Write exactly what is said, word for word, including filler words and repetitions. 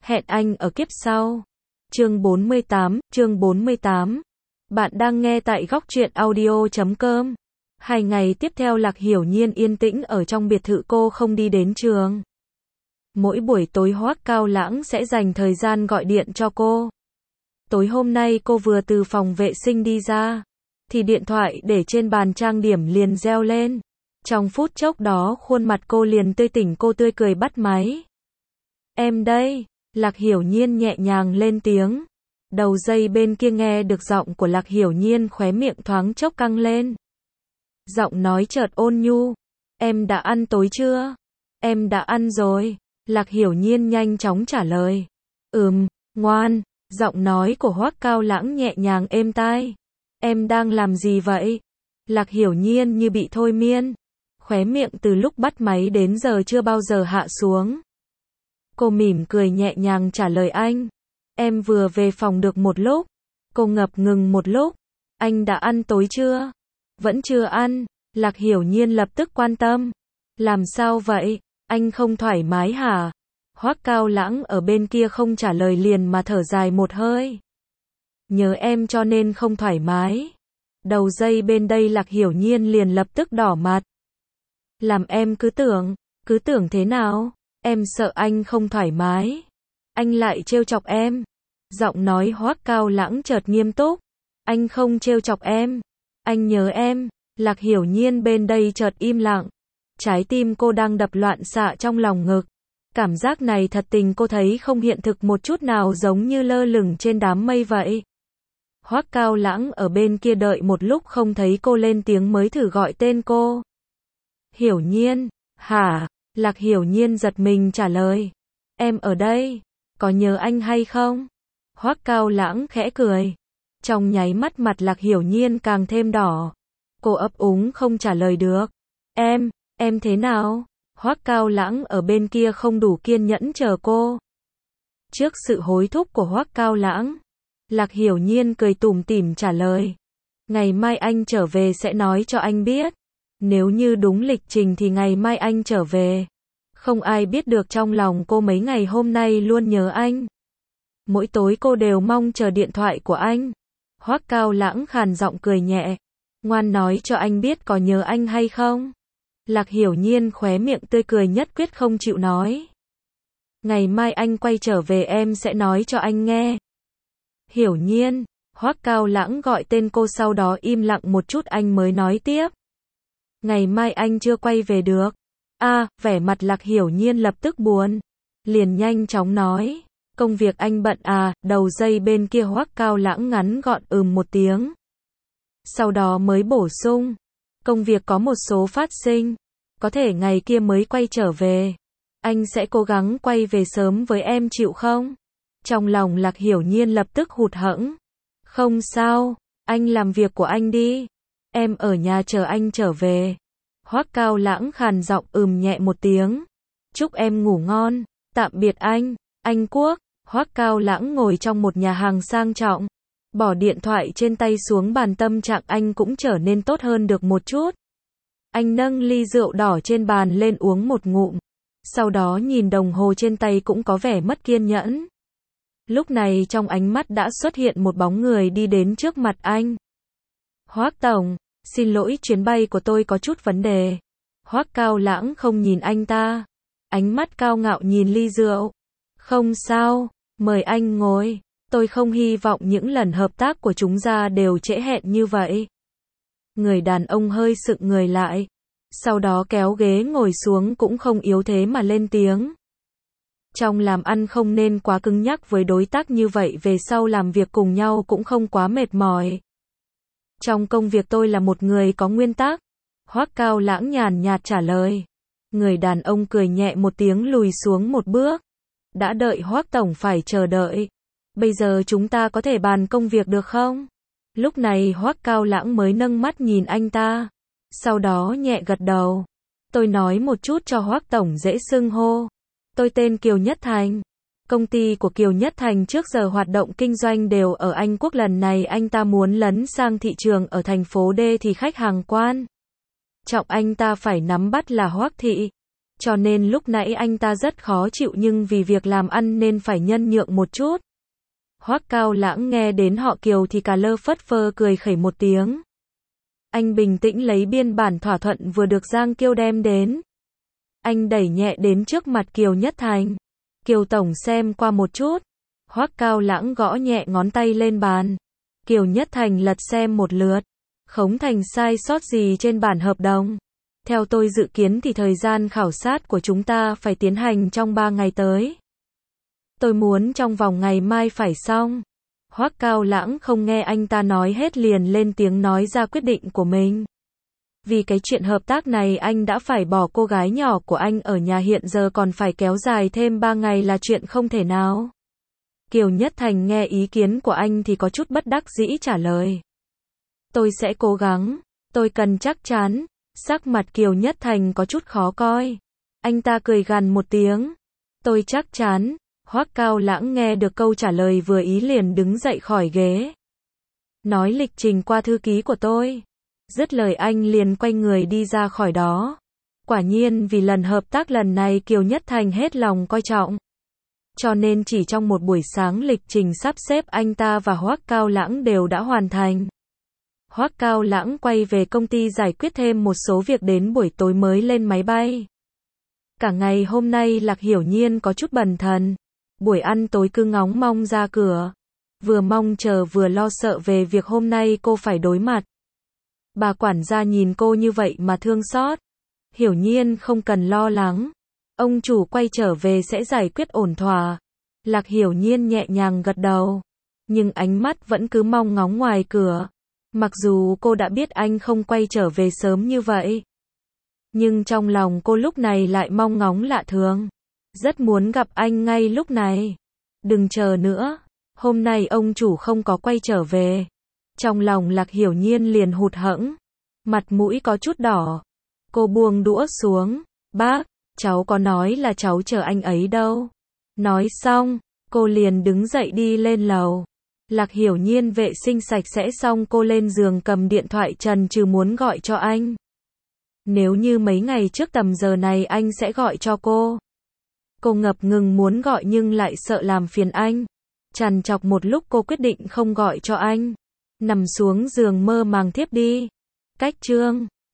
Hẹn anh ở kiếp sau. Chương bốn mươi tám, chương bốn mươi tám. Bạn đang nghe tại góc truyện audio chấm com. Hai ngày tiếp theo Lạc Hiểu Nhiên yên tĩnh ở trong biệt thự, cô không đi đến trường. Mỗi buổi tối Hoắc Cao Lãng sẽ dành thời gian gọi điện cho cô. Tối hôm nay cô vừa từ phòng vệ sinh đi ra, thì điện thoại để trên bàn trang điểm liền reo lên. Trong phút chốc đó khuôn mặt cô liền tươi tỉnh, cô tươi cười bắt máy. Em đây, Lạc Hiểu Nhiên nhẹ nhàng lên tiếng. Đầu dây bên kia nghe được giọng của Lạc Hiểu Nhiên, khóe miệng thoáng chốc căng lên. Giọng nói chợt ôn nhu. Em đã ăn tối chưa? Em đã ăn rồi. Lạc Hiểu Nhiên nhanh chóng trả lời. Ừm, ngoan. Giọng nói của Hoắc Cao Lãng nhẹ nhàng êm tai. Em đang làm gì vậy? Lạc Hiểu Nhiên như bị thôi miên. Khóe miệng từ lúc bắt máy đến giờ chưa bao giờ hạ xuống. Cô mỉm cười nhẹ nhàng trả lời anh. Em vừa về phòng được một lúc. Cô ngập ngừng một lúc. Anh đã ăn tối chưa? Vẫn chưa ăn. Lạc Hiểu Nhiên lập tức quan tâm. Làm sao vậy? Anh không thoải mái hả? Hoắc Cao Lãng ở bên kia không trả lời liền mà thở dài một hơi. Nhớ em cho nên không thoải mái. Đầu dây bên đây Lạc Hiểu Nhiên liền lập tức đỏ mặt. Làm em cứ tưởng, cứ tưởng thế nào? Em sợ anh không thoải mái. Anh lại trêu chọc em. Giọng nói Hoắc Cao Lãng chợt nghiêm túc. Anh không trêu chọc em. Anh nhớ em. Lạc Hiểu Nhiên bên đây chợt im lặng. Trái tim cô đang đập loạn xạ trong lòng ngực. Cảm giác này thật tình cô thấy không hiện thực một chút nào, giống như lơ lửng trên đám mây vậy. Hoắc Cao Lãng ở bên kia đợi một lúc không thấy cô lên tiếng mới thử gọi tên cô. Hiểu Nhiên, hả? Lạc Hiểu Nhiên giật mình trả lời. Em ở đây, có nhớ anh hay không? Hoắc Cao Lãng khẽ cười. Trong nháy mắt mặt Lạc Hiểu Nhiên càng thêm đỏ. Cô ấp úng không trả lời được. Em, em thế nào? Hoắc Cao Lãng ở bên kia không đủ kiên nhẫn chờ cô. Trước sự hối thúc của Hoắc Cao Lãng, Lạc Hiểu Nhiên cười tủm tỉm trả lời. Ngày mai anh trở về sẽ nói cho anh biết. Nếu như đúng lịch trình thì ngày mai anh trở về. Không ai biết được trong lòng cô mấy ngày hôm nay luôn nhớ anh. Mỗi tối cô đều mong chờ điện thoại của anh. Hoắc Cao Lãng khàn giọng cười nhẹ. Ngoan nói cho anh biết có nhớ anh hay không? Lạc Hiểu Nhiên khóe miệng tươi cười nhất quyết không chịu nói. Ngày mai anh quay trở về em sẽ nói cho anh nghe. Hiểu Nhiên, Hoắc Cao Lãng gọi tên cô sau đó im lặng một chút anh mới nói tiếp. Ngày mai anh chưa quay về được. A, à, vẻ mặt Lạc Hiểu Nhiên lập tức buồn. Liền nhanh chóng nói. Công việc anh bận à? Đầu dây bên kia Hoắc Cao Lãng ngắn gọn ừm một tiếng. Sau đó mới bổ sung. Công việc có một số phát sinh. Có thể ngày kia mới quay trở về. Anh sẽ cố gắng quay về sớm với em, chịu không? Trong lòng Lạc Hiểu Nhiên lập tức hụt hẫng. Không sao, anh làm việc của anh đi. Em ở nhà chờ anh trở về. Hoắc Cao Lãng khàn giọng ừm nhẹ một tiếng. Chúc em ngủ ngon. Tạm biệt anh. Anh Quốc. Hoắc Cao Lãng ngồi trong một nhà hàng sang trọng. Bỏ điện thoại trên tay xuống bàn, tâm trạng anh cũng trở nên tốt hơn được một chút. Anh nâng ly rượu đỏ trên bàn lên uống một ngụm. Sau đó nhìn đồng hồ trên tay cũng có vẻ mất kiên nhẫn. Lúc này trong ánh mắt đã xuất hiện một bóng người đi đến trước mặt anh. Hoắc tổng, xin lỗi chuyến bay của tôi có chút vấn đề. Hoắc Cao Lãng không nhìn anh ta. Ánh mắt cao ngạo nhìn ly rượu. Không sao, mời anh ngồi. Tôi không hy vọng những lần hợp tác của chúng ta đều trễ hẹn như vậy. Người đàn ông hơi sững người lại. Sau đó kéo ghế ngồi xuống cũng không yếu thế mà lên tiếng. Trong làm ăn không nên quá cứng nhắc với đối tác như vậy, về sau làm việc cùng nhau cũng không quá mệt mỏi. Trong công việc tôi là một người có nguyên tắc. Hoắc Cao Lãng nhàn nhạt trả lời. Người đàn ông cười nhẹ một tiếng lùi xuống một bước. Đã đợi Hoắc tổng phải chờ đợi. Bây giờ chúng ta có thể bàn công việc được không? Lúc này Hoắc Cao Lãng mới nâng mắt nhìn anh ta. Sau đó nhẹ gật đầu. Tôi nói một chút cho Hoắc tổng dễ xưng hô. Tôi tên Kiều Nhất Thành. Công ty của Kiều Nhất Thành trước giờ hoạt động kinh doanh đều ở Anh Quốc, lần này anh ta muốn lấn sang thị trường ở thành phố D thì khách hàng quan trọng anh ta phải nắm bắt là Hoắc thị. Cho nên lúc nãy anh ta rất khó chịu nhưng vì việc làm ăn nên phải nhân nhượng một chút. Hoắc Cao Lãng nghe đến họ Kiều thì cả lơ phất phơ cười khẩy một tiếng. Anh bình tĩnh lấy biên bản thỏa thuận vừa được Giang Kiêu đem đến. Anh đẩy nhẹ đến trước mặt Kiều Nhất Thành. Kiều tổng xem qua một chút. Hoắc Cao Lãng gõ nhẹ ngón tay lên bàn. Kiều Nhất Thành lật xem một lượt. Không thành sai sót gì trên bản hợp đồng. Theo tôi dự kiến thì thời gian khảo sát của chúng ta phải tiến hành trong ba ngày tới. Tôi muốn trong vòng ngày mai phải xong. Hoắc Cao Lãng không nghe anh ta nói hết liền lên tiếng nói ra quyết định của mình. Vì cái chuyện hợp tác này anh đã phải bỏ cô gái nhỏ của anh ở nhà, hiện giờ còn phải kéo dài thêm ba ngày là chuyện không thể nào. Kiều Nhất Thành nghe ý kiến của anh thì có chút bất đắc dĩ trả lời. Tôi sẽ cố gắng, tôi cần chắc chắn. Sắc mặt Kiều Nhất Thành có chút khó coi. Anh ta cười gằn một tiếng. Tôi chắc chắn. Hoắc Cao Lãng nghe được câu trả lời vừa ý liền đứng dậy khỏi ghế. Nói lịch trình qua thư ký của tôi. Dứt lời anh liền quay người đi ra khỏi đó. Quả nhiên vì lần hợp tác lần này Kiều Nhất Thành hết lòng coi trọng. Cho nên chỉ trong một buổi sáng lịch trình sắp xếp anh ta và Hoắc Cao Lãng đều đã hoàn thành. Hoắc Cao Lãng quay về công ty giải quyết thêm một số việc đến buổi tối mới lên máy bay. Cả ngày hôm nay Lạc Hiểu Nhiên có chút bần thần. Buổi ăn tối cứ ngóng mong ra cửa. Vừa mong chờ vừa lo sợ về việc hôm nay cô phải đối mặt. Bà quản gia nhìn cô như vậy mà thương xót. Hiểu Nhiên không cần lo lắng. Ông chủ quay trở về sẽ giải quyết ổn thỏa. Lạc Hiểu Nhiên nhẹ nhàng gật đầu. Nhưng ánh mắt vẫn cứ mong ngóng ngoài cửa. Mặc dù cô đã biết anh không quay trở về sớm như vậy. Nhưng trong lòng cô lúc này lại mong ngóng lạ thường. Rất muốn gặp anh ngay lúc này. Đừng chờ nữa. Hôm nay ông chủ không có quay trở về. Trong lòng Lạc Hiểu Nhiên liền hụt hẫng. Mặt mũi có chút đỏ. Cô buông đũa xuống. Bác, cháu có nói là cháu chờ anh ấy đâu. Nói xong, cô liền đứng dậy đi lên lầu. Lạc Hiểu Nhiên vệ sinh sạch sẽ xong cô lên giường cầm điện thoại chần chừ muốn gọi cho anh. Nếu như mấy ngày trước tầm giờ này anh sẽ gọi cho cô. Cô ngập ngừng muốn gọi nhưng lại sợ làm phiền anh. Trằn trọc một lúc cô quyết định không gọi cho anh. Nằm xuống giường mơ màng thiếp đi. Cách chương